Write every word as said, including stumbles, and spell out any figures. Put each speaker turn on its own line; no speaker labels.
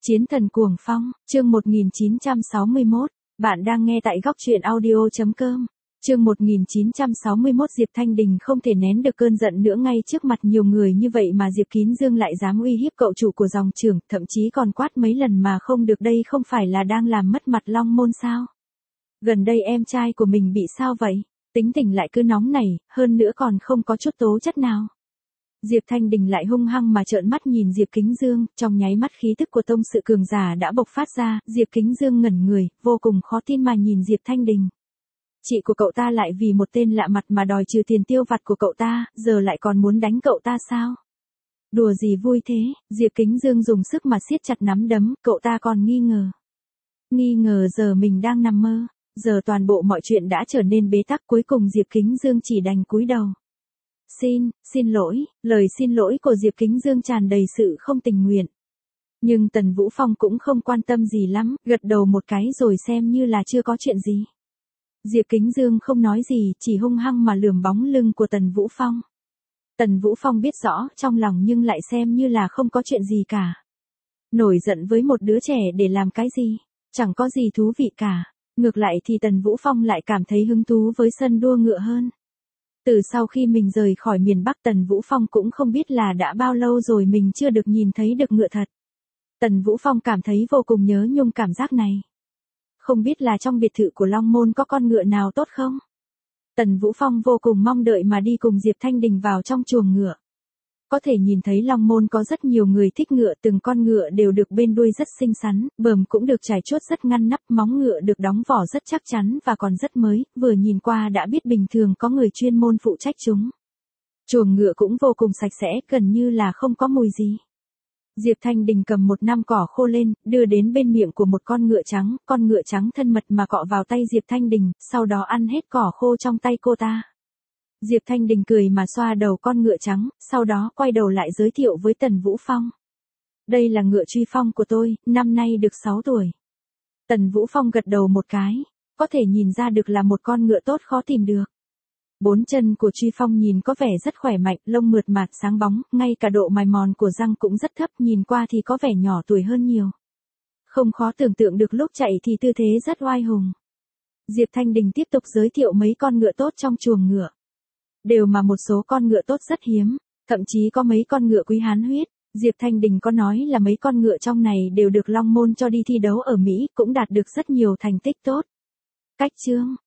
Chiến thần cuồng phong, chương một nghìn chín trăm sáu mươi mốt, bạn đang nghe tại góc truyện audio.com. Chương một nghìn chín trăm sáu mươi mốt Diệp Thanh Đình không thể nén được cơn giận nữa, ngay trước mặt nhiều người như vậy mà Diệp Kín Dương lại dám uy hiếp cậu chủ của dòng trưởng, thậm chí còn quát mấy lần mà không được, đây không phải là đang làm mất mặt Long Môn sao? Gần đây em trai của mình bị sao vậy? Tính tình lại cứ nóng nảy, hơn nữa còn không có chút tố chất nào. Diệp Thanh Đình lại hung hăng mà trợn mắt nhìn Diệp Kính Dương, trong nháy mắt khí tức của tông sự cường giả đã bộc phát ra, Diệp Kính Dương ngẩn người, vô cùng khó tin mà nhìn Diệp Thanh Đình. Chị của cậu ta lại vì một tên lạ mặt mà đòi trừ tiền tiêu vặt của cậu ta, giờ lại còn muốn đánh cậu ta sao? Đùa gì vui thế? Diệp Kính Dương dùng sức mà siết chặt nắm đấm, cậu ta còn nghi ngờ. Nghi ngờ giờ mình đang nằm mơ, giờ toàn bộ mọi chuyện đã trở nên bế tắc, cuối cùng Diệp Kính Dương chỉ đành cúi đầu. Xin, xin lỗi, lời xin lỗi của Diệp Kính Dương tràn đầy sự không tình nguyện. Nhưng Tần Vũ Phong cũng không quan tâm gì lắm, gật đầu một cái rồi xem như là chưa có chuyện gì. Diệp Kính Dương không nói gì, chỉ hung hăng mà lườm bóng lưng của Tần Vũ Phong. Tần Vũ Phong biết rõ trong lòng nhưng lại xem như là không có chuyện gì cả. Nổi giận với một đứa trẻ để làm cái gì, chẳng có gì thú vị cả. Ngược lại thì Tần Vũ Phong lại cảm thấy hứng thú với sân đua ngựa hơn. Từ sau khi mình rời khỏi miền Bắc, Tần Vũ Phong cũng không biết là đã bao lâu rồi mình chưa được nhìn thấy được ngựa thật. Tần Vũ Phong cảm thấy vô cùng nhớ nhung cảm giác này. Không biết là trong biệt thự của Long Môn có con ngựa nào tốt không? Tần Vũ Phong vô cùng mong đợi mà đi cùng Diệp Thanh Đình vào trong chuồng ngựa. Có thể nhìn thấy Long Môn có rất nhiều người thích ngựa, từng con ngựa đều được bên đuôi rất xinh xắn, bờm cũng được trải chuốt rất ngăn nắp, móng ngựa được đóng vỏ rất chắc chắn và còn rất mới, vừa nhìn qua đã biết bình thường có người chuyên môn phụ trách chúng. Chuồng ngựa cũng vô cùng sạch sẽ, gần như là không có mùi gì. Diệp Thanh Đình cầm một nắm cỏ khô lên, đưa đến bên miệng của một con ngựa trắng, con ngựa trắng thân mật mà cọ vào tay Diệp Thanh Đình, sau đó ăn hết cỏ khô trong tay cô ta. Diệp Thanh Đình cười mà xoa đầu con ngựa trắng, sau đó quay đầu lại giới thiệu với Tần Vũ Phong. Đây là ngựa Truy Phong của tôi, năm nay được sáu tuổi. Tần Vũ Phong gật đầu một cái, có thể nhìn ra được là một con ngựa tốt khó tìm được. Bốn chân của Truy Phong nhìn có vẻ rất khỏe mạnh, lông mượt mà sáng bóng, ngay cả độ mài mòn của răng cũng rất thấp, nhìn qua thì có vẻ nhỏ tuổi hơn nhiều. Không khó tưởng tượng được lúc chạy thì tư thế rất oai hùng. Diệp Thanh Đình tiếp tục giới thiệu mấy con ngựa tốt trong chuồng ngựa. Đều mà một số con ngựa tốt rất hiếm, thậm chí có mấy con ngựa quý hán huyết. Diệp Thanh Đình có nói là mấy con ngựa trong này đều được Long Môn cho đi thi đấu ở Mỹ, cũng đạt được rất nhiều thành tích tốt. Cách chương,